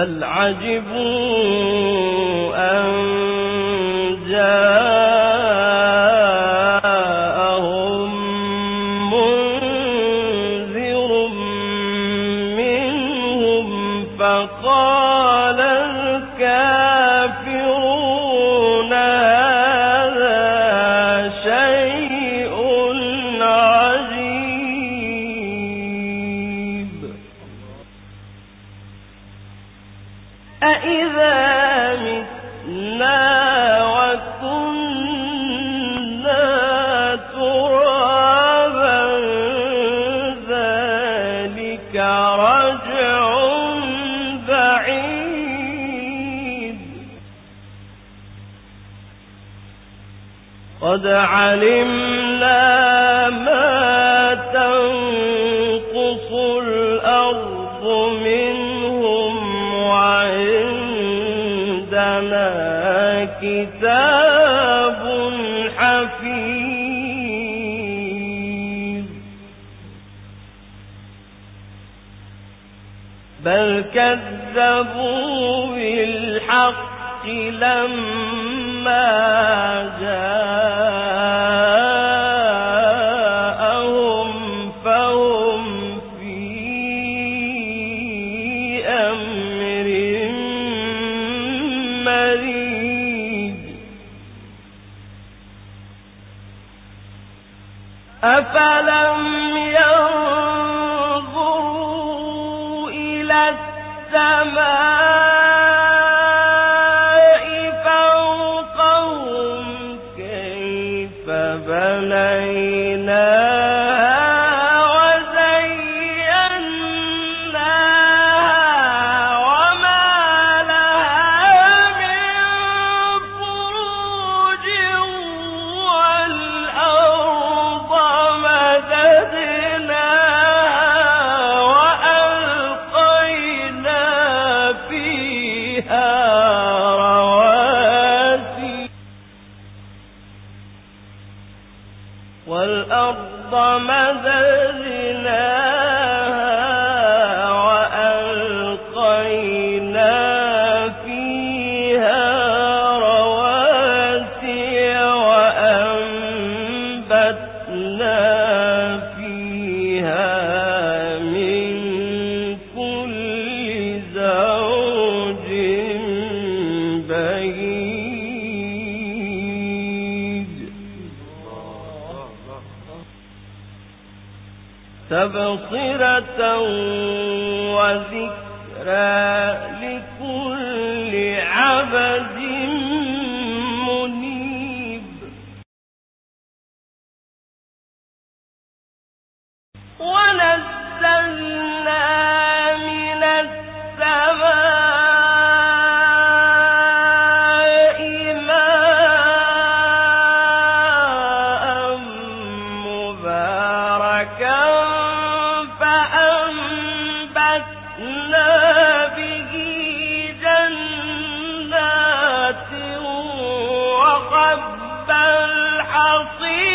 بل عجبوا أن جاءهم منذر منهم فقال الكافرون هذا شيء عجيب أإذا متنا وكنا ترابا ذلك رجع بعيد قد علمنا ما تنقص الأرض منهم وعندنا كتاب حفيظ بل كذبوا بالحق لما جاءهم فهم في أمر مريج أفلم ينظروا إلى السماء فوقهم كيف بنيناها وزيناها وما لها من فروج والأرض مددناها وألقينا فيها رواسي والأرض مددناها وألقينا فيها رواسي وأنبتنا فيها من كل زوج بهيج تبصرة وذكرى لكل عبد منيب ونزلنا من السماء ماء مباركا فأنبتنا به جنات وحب الحصيد